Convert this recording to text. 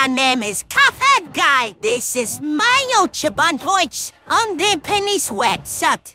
my name is Cuphead Guy. This is my Ochaban Points on the penny sweat sucked.